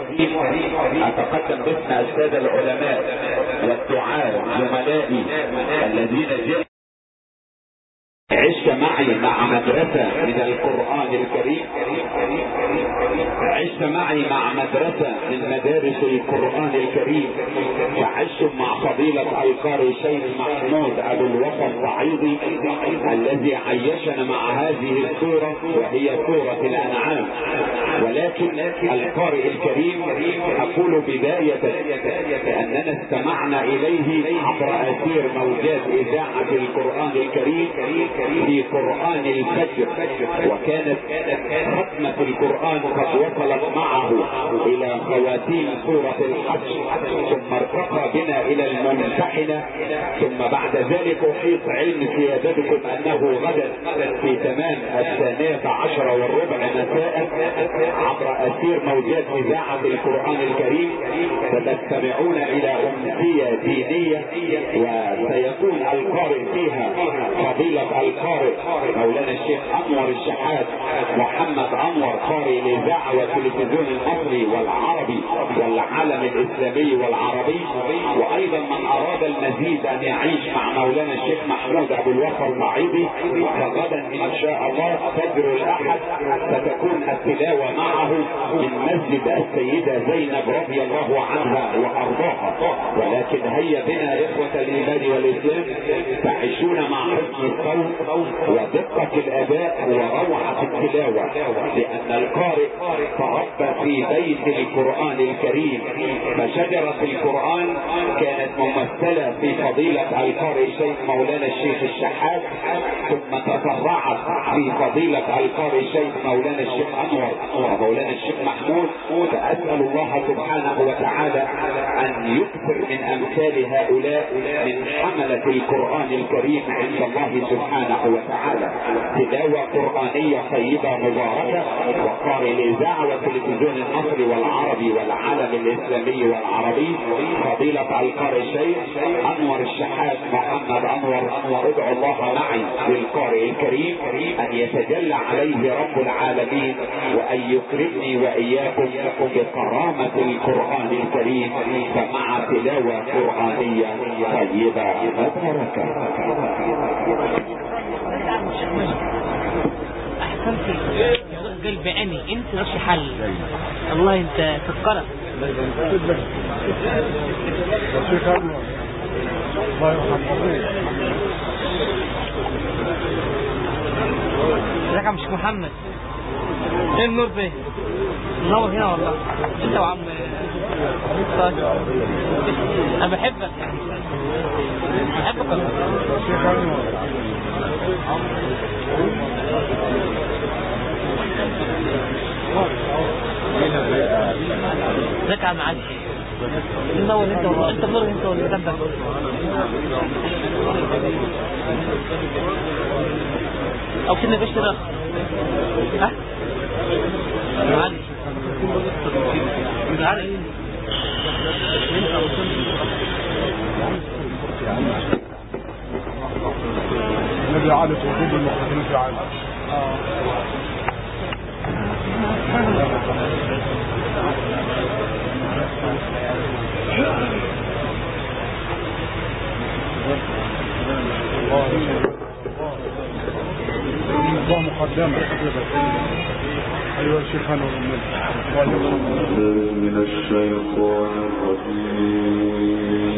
أتقدم باسم السادة العلماء والدعاة زملائي الذين جاءوا. عشت معي مع مدرسة من القرآن الكريم، عشت معي مع مدرسة من مدارس القرآن الكريم، فعشت مع فضيلة القارئ الشيخ محمود أبو الوفا الصعيدي الذي عيشنا مع هذه السورة وهي سورة الأنعام. ولكن القارئ الكريم أقول بداية أننا استمعنا إليه عبر أثير موجات إذاعة القرآن الكريم في قرآن الفجر، وكانت ختمة القرآن قد وصلت معه إلى خواتيم سورة الحج، ثم ارتقى بنا إلى الممتحنة، ثم بعد ذلك أحيط علم سيادتكم أنه غدا في تمام 12:15 مساء عبر أثير موجات إذاعة القرآن الكريم ستستمعون إلى أمسية دينية، وسيكون القارئ فيها فضيلة القارئ مولانا الشيخ أنور الشحات محمد أنور، قارئ الإذاعة والتلفزيون المصري والعربي والعالم الإسلامي والعربي. وأيضا من أراد المزيد أن يعيش مع مولانا الشيخ محمود أبو الوفا الصعيدي، فغدا إن شاء الله فجر الأحد ستكون التلاوة معه من مسجد السيدة زينب رضي الله عنها وأرضاها. ولكن هيا بنا إخوة الإيمان والإسلام تعيشون مع حسن الصوت ودقة الأداء وروعة التلاوة، لأن القارئ تربى في بيت القرآن الكريم، فشجرة القرآن كانت ممثلة في فضيلة القارئ الشيخ مولانا الشيخ الشحات، ثم تفرعت في فضيلة القارئ الشيخ مولانا الشيخ أنور ومولانا الشيخ محمود. فأسأل الله سبحانه وتعالى أن يكثر من أمثال هؤلاء من حملة القرآن الكريم عند الله سبحانه وتعالى. تلاوة قرآنية طيبة مباركة، وقارئ الإذاعة والتلفزيون المصري والعربي والعالم الإسلامي والعربي فضيلة القارئ الشيخ أنور الشحات محمد أنور. ادعو الله معي للقارئ الكريم أن يتجلى عليه رب العالمين وأن يكرمني وإياكم بكرامة القرآن الكريم، فمع تلاوة قرآنية طيبة مباركة. احسنتي قلب عيني، انت ماشي حل الله، انت فكرت ازيك يا مش محمد؟ ايه النور ده؟ منور هنا والله، انت وعم انا بحبك، بحبك ازيك يا عم علي؟ منور انت والله، انت منور انت واللي جنبك. او كنا بشتري ها علي علي النبي علي وجود المخرجين في عالم. الله مقدمة أيها شيخنا من الشيطان الرجيم.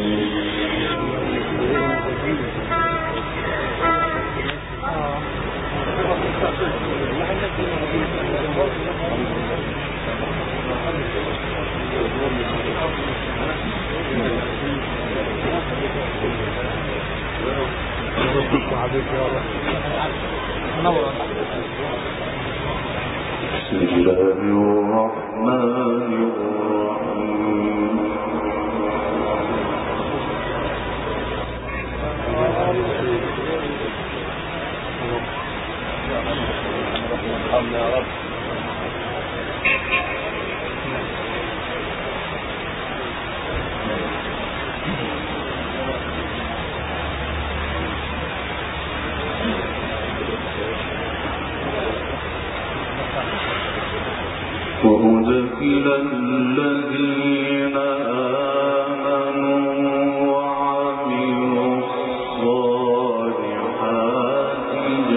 بسم الله الرحمن الرحيم. وأدخل الذين آمنوا وعملوا الصالحات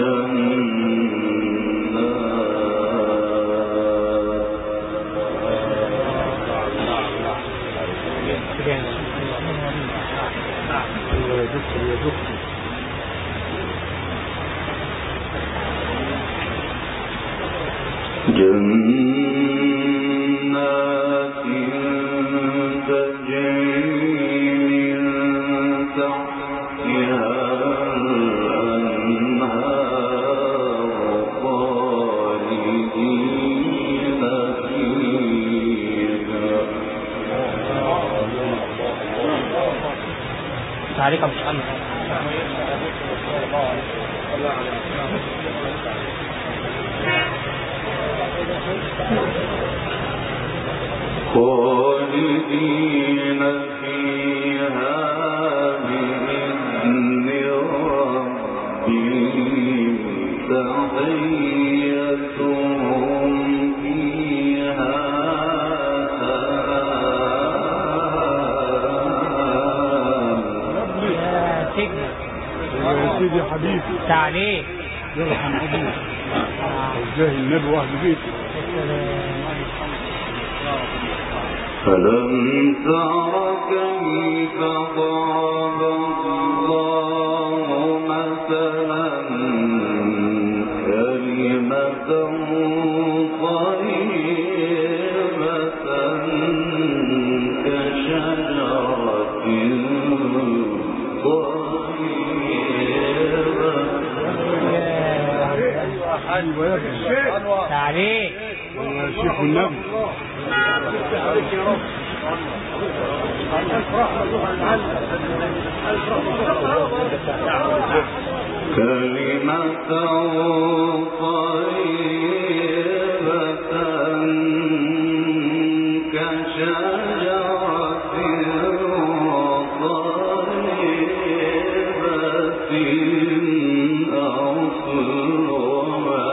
جنات تجري من تحتها الأنهار خالدين فيها. تعليق مش أمر. خالدين فيها بإذن ربهم تحيتهم فيها سلام. يا سيدي حبيبي تعليق يرحم أبوك وجاه النبي وأهل بيته. فلم تر كيف ضرب الله مثلا كلمة طيبة كشجرة طيبة. تعليق يا شيخ النبي كلمة طيبة كشجرة طيبة أصلها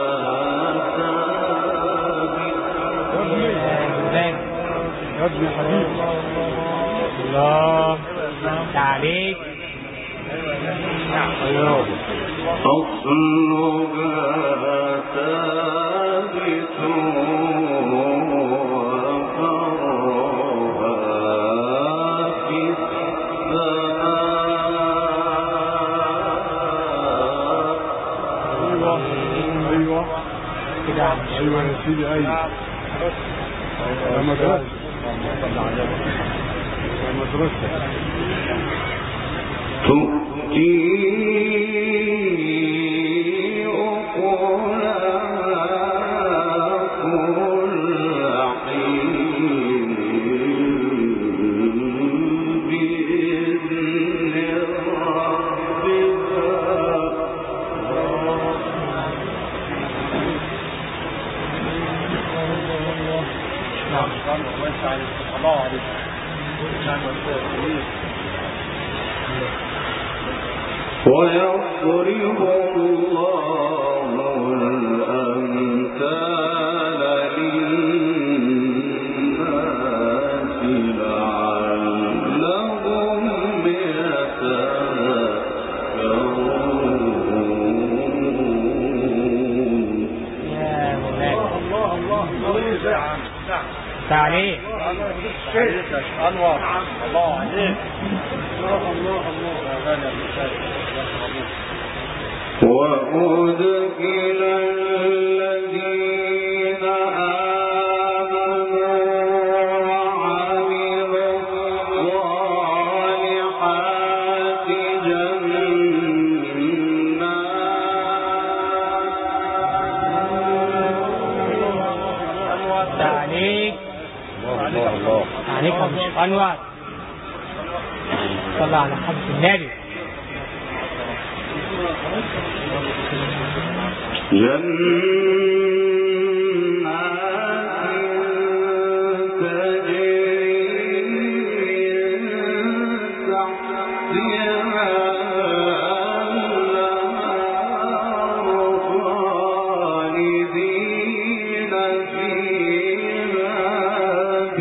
يا ابن حبيبي. الله. تعليق أصلها ثابت وفرعها في السماء. أيوة كده أيوة يا سيدي أيوة. يا مدرسة يا مدرسة تؤتي أكلها كل حين بإذن ربها. الله عليك. ويضرب الله الأمثال للناس لعلهم يتذكرون. تعليق أنور الله عليك. الله وأدخل الذين آمنوا وعملوا الصالحات جنات. تعليق تعليق مش أنور. صلى على حضرة النبي. جنات تجري من تحتها الأنهار خالدين فيها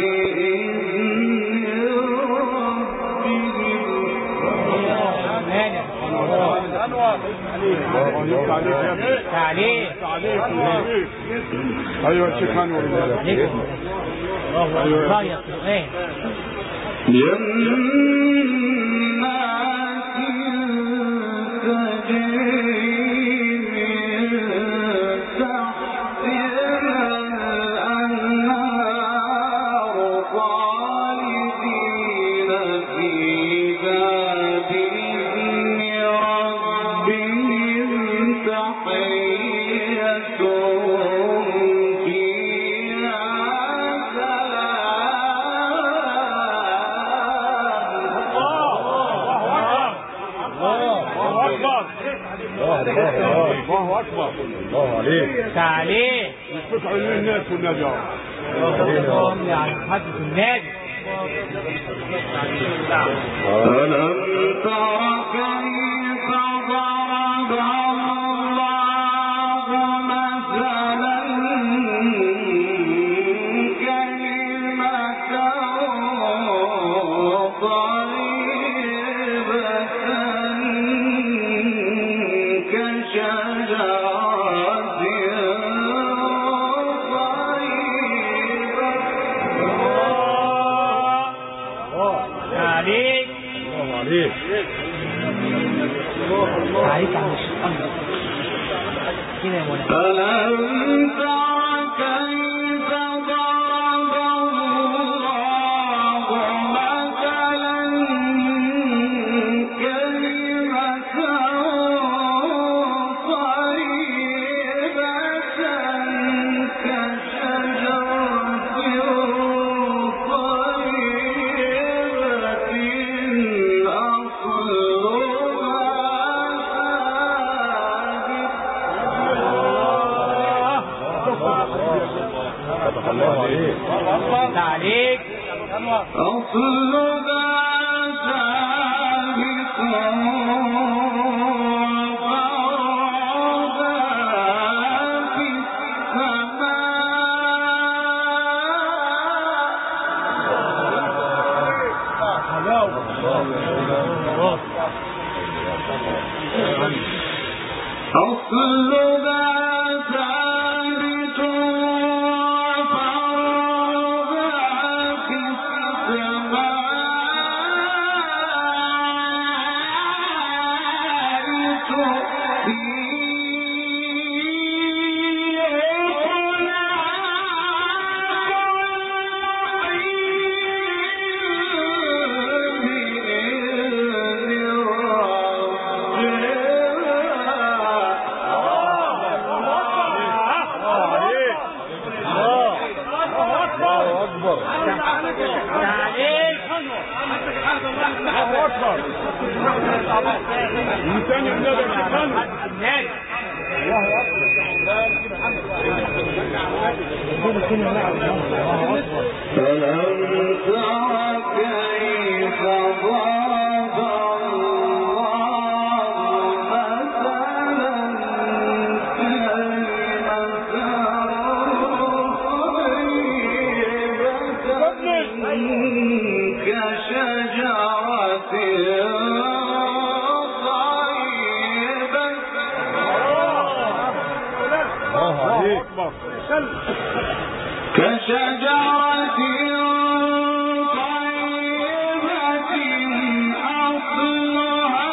تعليق. ايوه الشيخ انور. الله يا قرآن. الله اكبر. الله عليك. تعليق. يفتح للناس والنجار. اللهم يعني حدث النادي. ألم تر كيف ضرب الله مثلا كلمة طيبة كشجرة عليك. الله عليك. عليك عن الشيطان كده يا مولانا. ألم تر كيف ضرب الله مثلا كلمة طيبة عليك. أصلها ثابت وفرعها في السماء أصلها ثابت كشجرة طيبة أصلها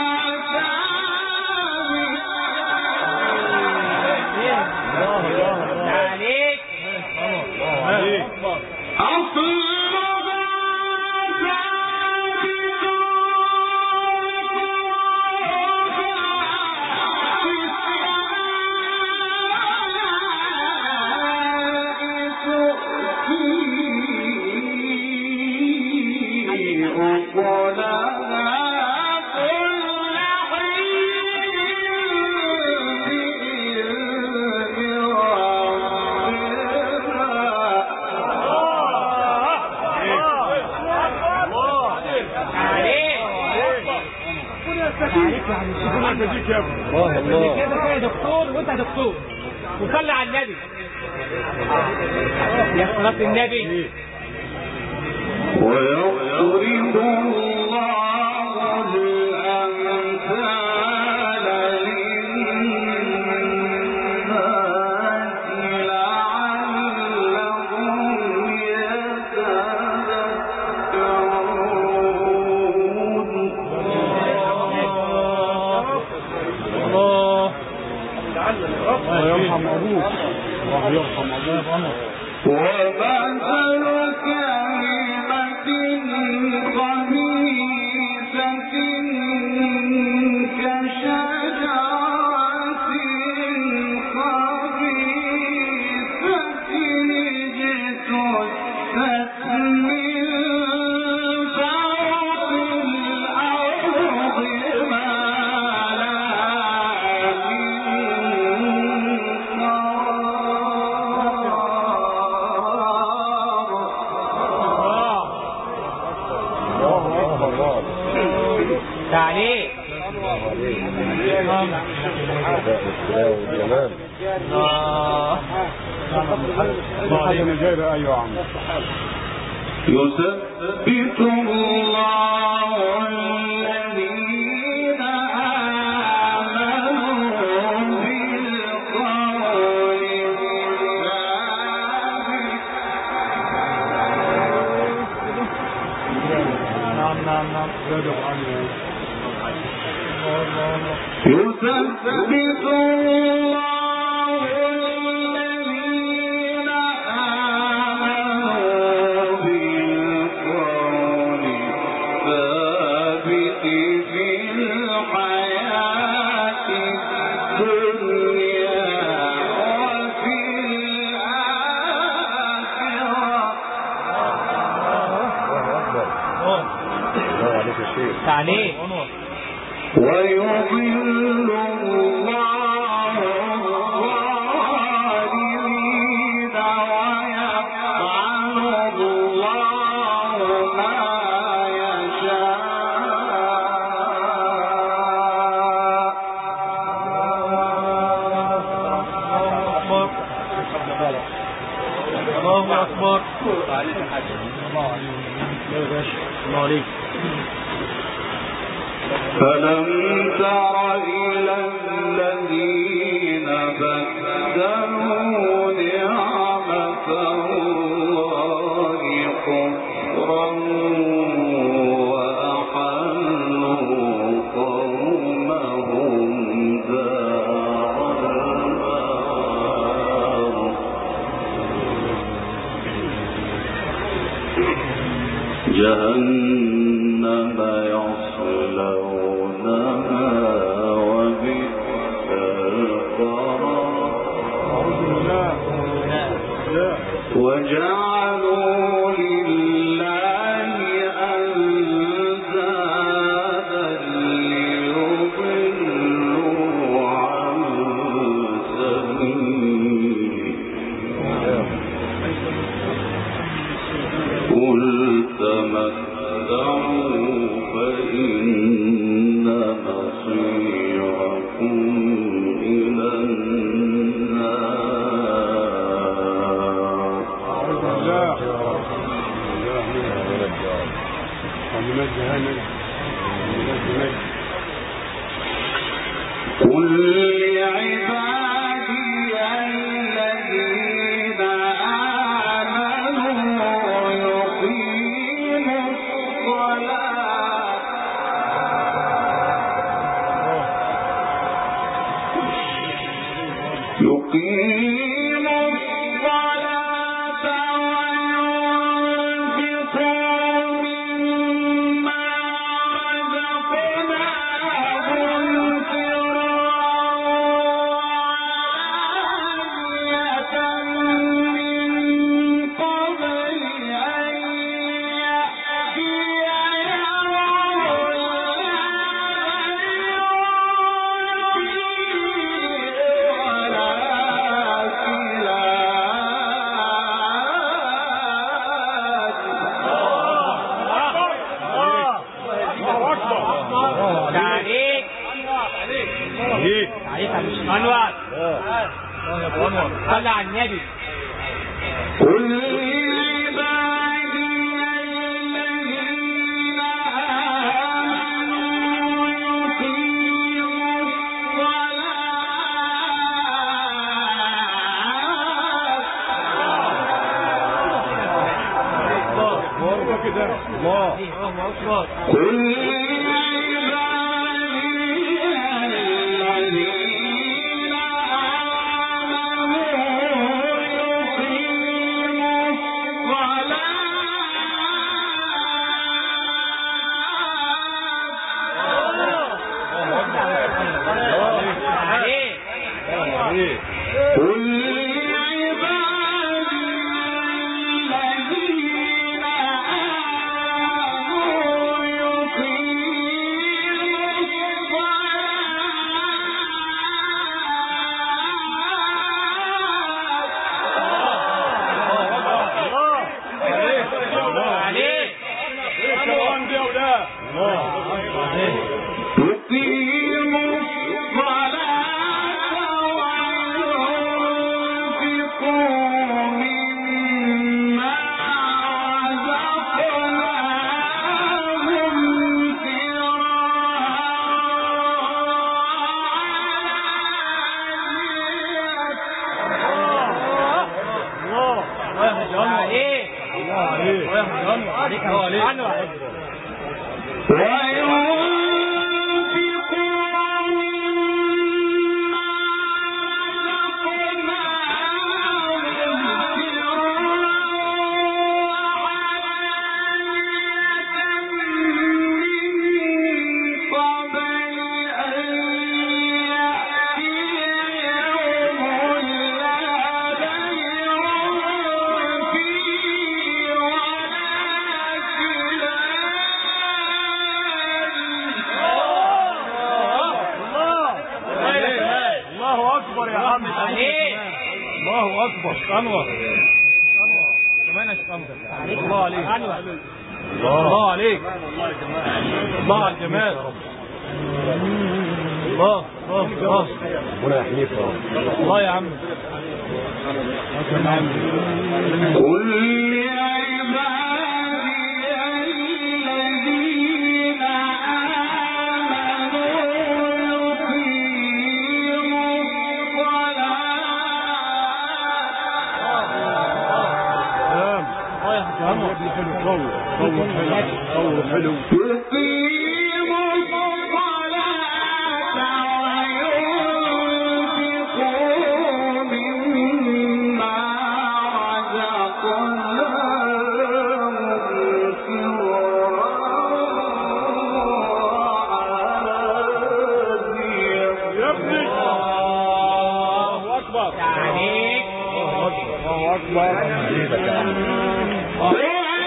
ثابت عليك. الله كده يا دكتور وانت دكتور وصلي على النبي يا صلاة النبي. ويضرب الله الأمثال يثبت الله الذين آمنوا بالقول يثبت الله الذين آمنوا بالقول الثابت في الحياة الدنيا وفي الآخرة. تعليق ويضل الله الظالمين ويفعل الله ما يشاء. الله أكبر. الله فلم تر إلى الذين بدلوا نعمة الله كفرا وأحلوا قومهم دار البوار جهنم يصلونها وبئس القرار وجعلوا لله أندادا ليضلوا عن سبيله قل تمتعوا فإن مصيركم إلى النار. قل لعبادي الذين آمنوا يقيموا الصلاة وينفقوا مما رزقناهم سرا من قبل أن يأتي يوم أنور صلى على النبي. قل لعبادي الذين آمنوا يقيموا الصلاة قل عليك عليك الله اكبر. انور كمان يا شيخ الله عليك. الله عليك. الله على الجمال. الله ربنا يحميك يا رب. الله يا عم. قل لعبادي الذين آمنوا يقيموا الصلاة حلو يقيموا الصلاة وينفقوا مما رزقناهم الله اكبر. عليك الله اكبر.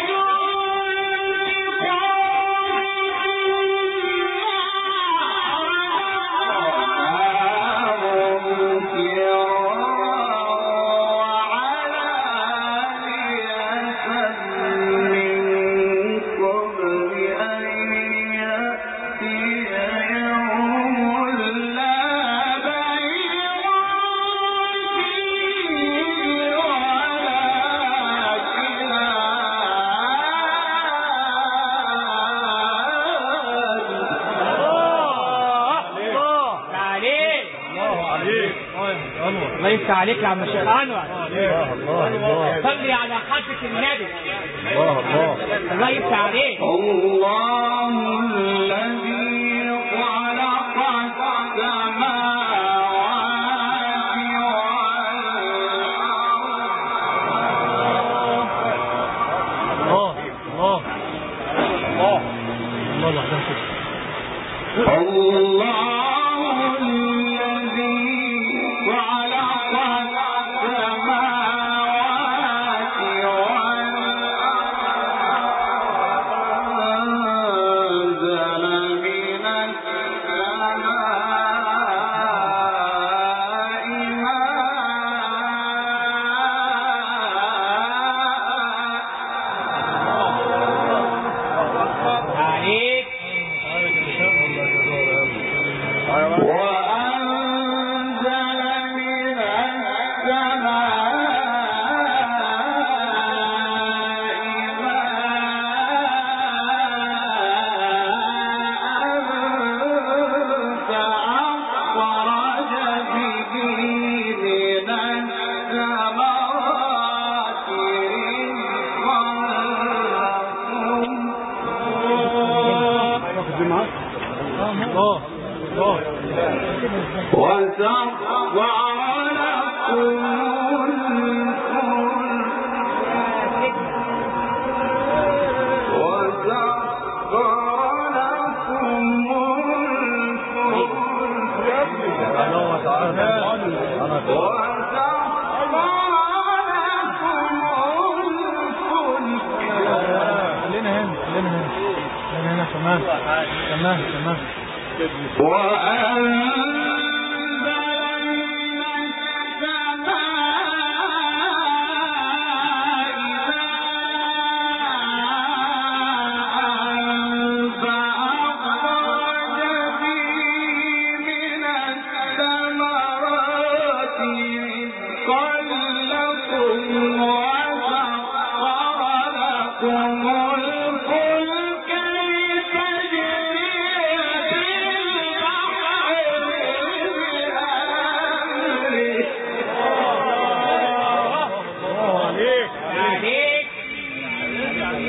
الله يفتح عليك يا عم الشيخ انور. صلي على حضرة النبي. الله يفتح عليك. الله الذي خلق السماوات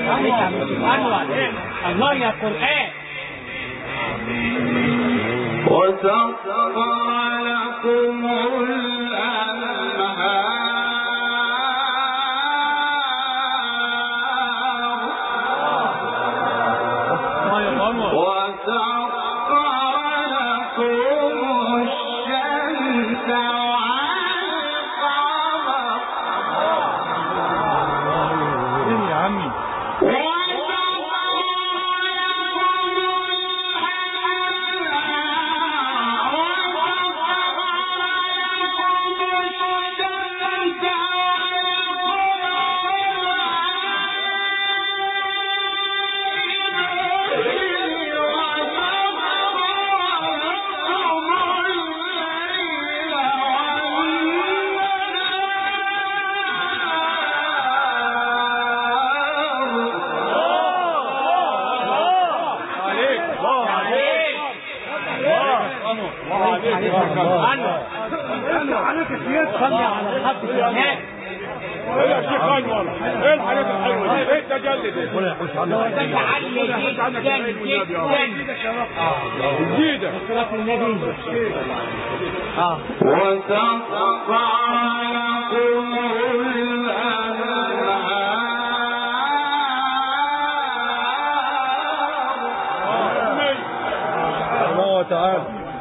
الله يا قرآن. وسخر لكم الأنهار صلي على الحق الناس. يا شيخ انور ايه الحاجات الحلوه دي؟ ايه التجلد ده؟ جديده صلاة النبي. وسخر لكم الأنهار الله تعالى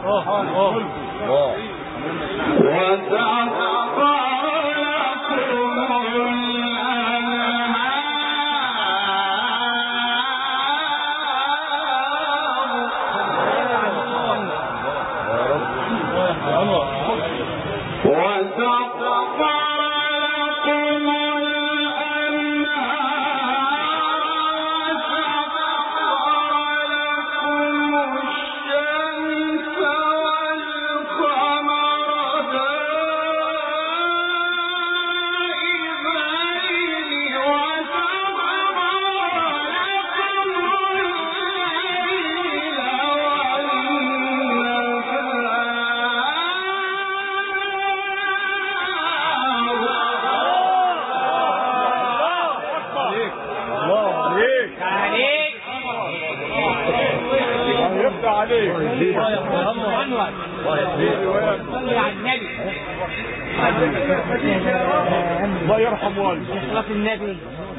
الله يرحم والدك. صلاة النبي.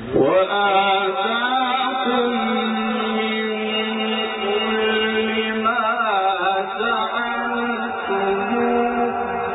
وآتاكم من كل ما سألتموه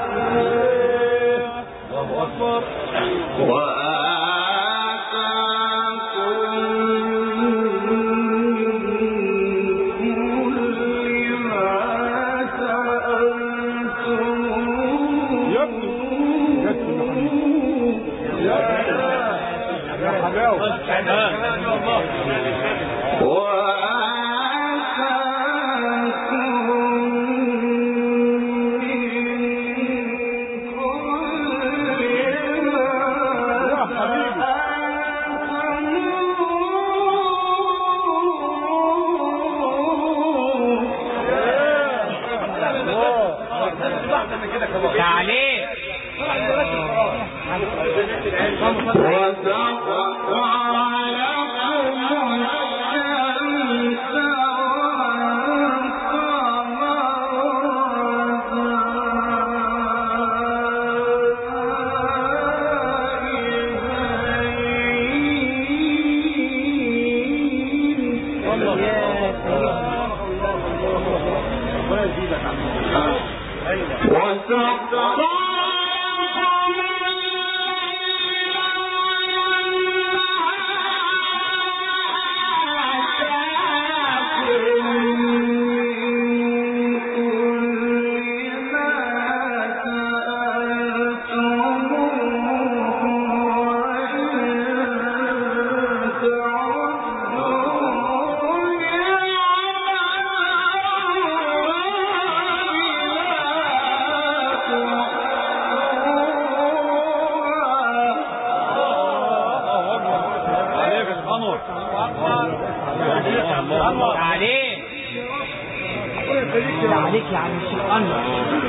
عليك يا عم الشيخ أنور.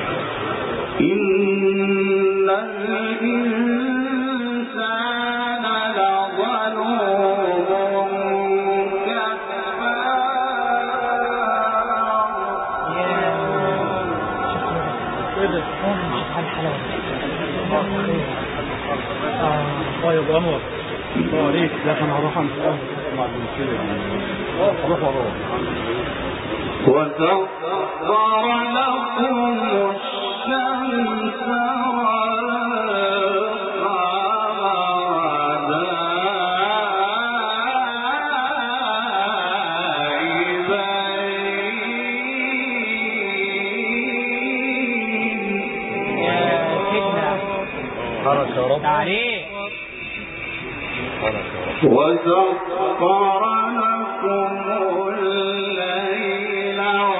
إن الإنسان لظلوم أنور الله عليك. لا أنا هروح أمس مع المشكلة أروح وراء. وسخر لكم الشمس وسخر لكم الليل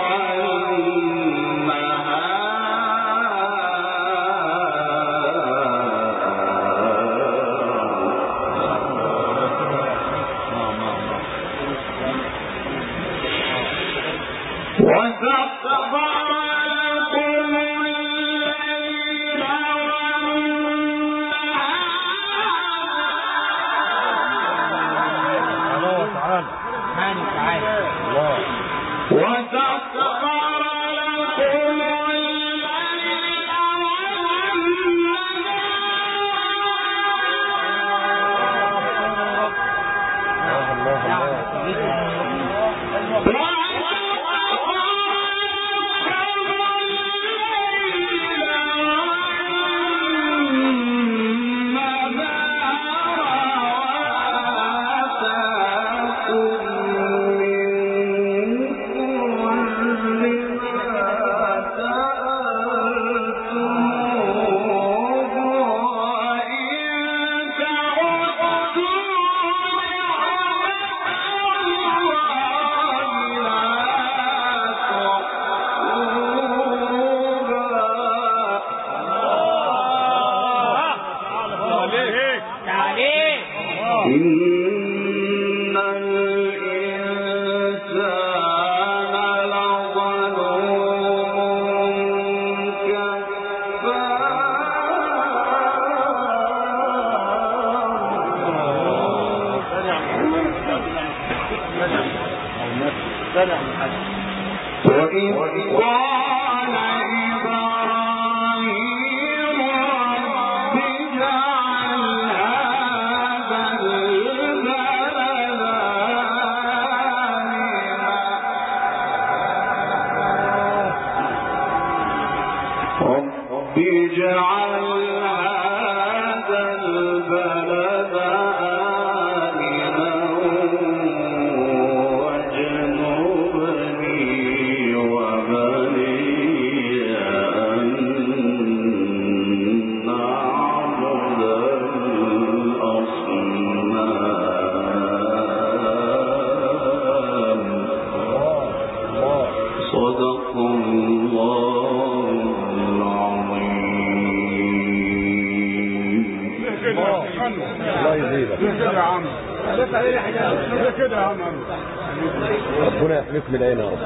ربنا يحميك من عينها يا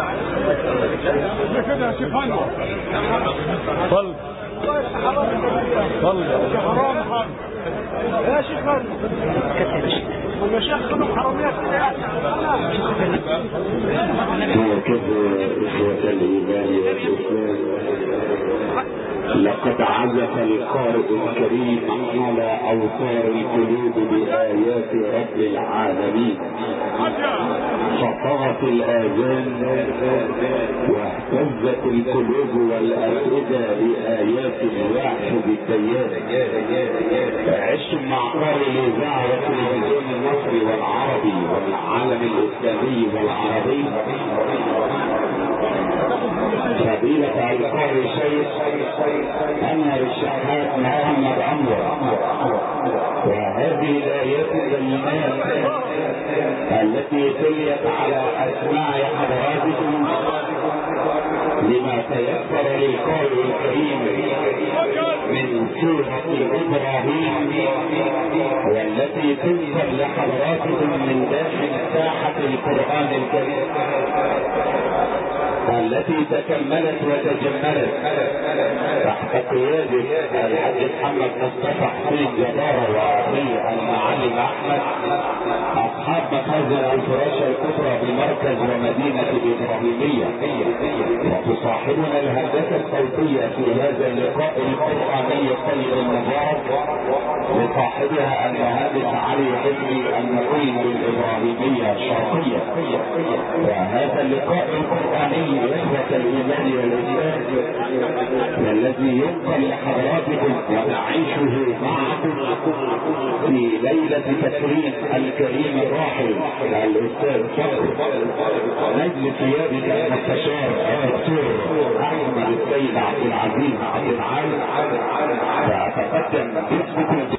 رب. كده يا شيخ انور. صل حرام حرام يا شيخ انور. والمشايخ كلهم حراميات كده يعني. هكذا إخوة الإيمان والإسلام لقد عزف القارئ الكريم على أوتار القلوب بآيات رب العالمين، فطغت الآذان واهتزت القلوب والأفئدة بآيات الواحد الديان. عشتم مع قارئ الإذاعة والتلفزيون المصري والعربي والعالم الإسلامي والعربي فضيلة القارئ الشيخ أنور الشحات محمد أنور، وهذه الآيات البينات التي تليت على أسماع حضراتكم لما تيسر للقارئ الكريم من سورة إبراهيم، والتي تنشر لحضراتكم من داخل ساحة القرآن الكريم. التي تكملت وتجملت تحت قيادة الحاج محمد مصطفى حسين جبارة وأخيه المعلم أحمد، أصحاب مخازن الفراشة الكبرى بمركز ومدينة الإبراهيمية. وتصاحبنا الهندسة الصوتية في هذا اللقاء القرآني الطيب المبارك لصاحبها المهندس علي حسني المقيم بالإبراهيمية الشرقية. وهذا اللقاء القرآني إخوة الإيمان والإسلام والذي ينقل لحضراتكم ونعيشه معكم في ليلة تكريم الكريم الراحل الأستاذ فخر نجل سيادة المستشار الدكتور أحمد السيد عبد العزيز عبد العال